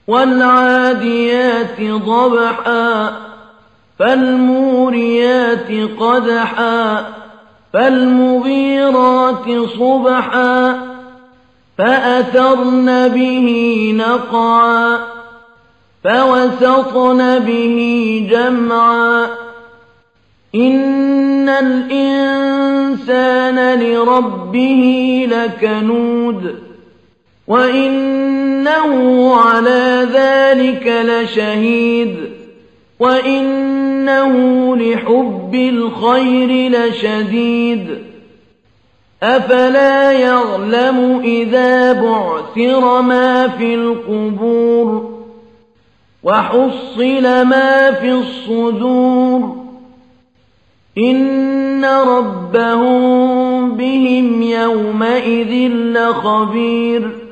والعاديات ضبحا فالموريات قدحا فالمغيرات صبحا فأثرن به نقعا فوسطن به جمعا إن الإنسان لربه لكنود وإنه على ذلك لشهيد وإنه لحب الخير لشديد أفلا يعلم إذا بعثر ما في القبور وحصل ما في الصدور إن ربهم بهم يومئذ لخبير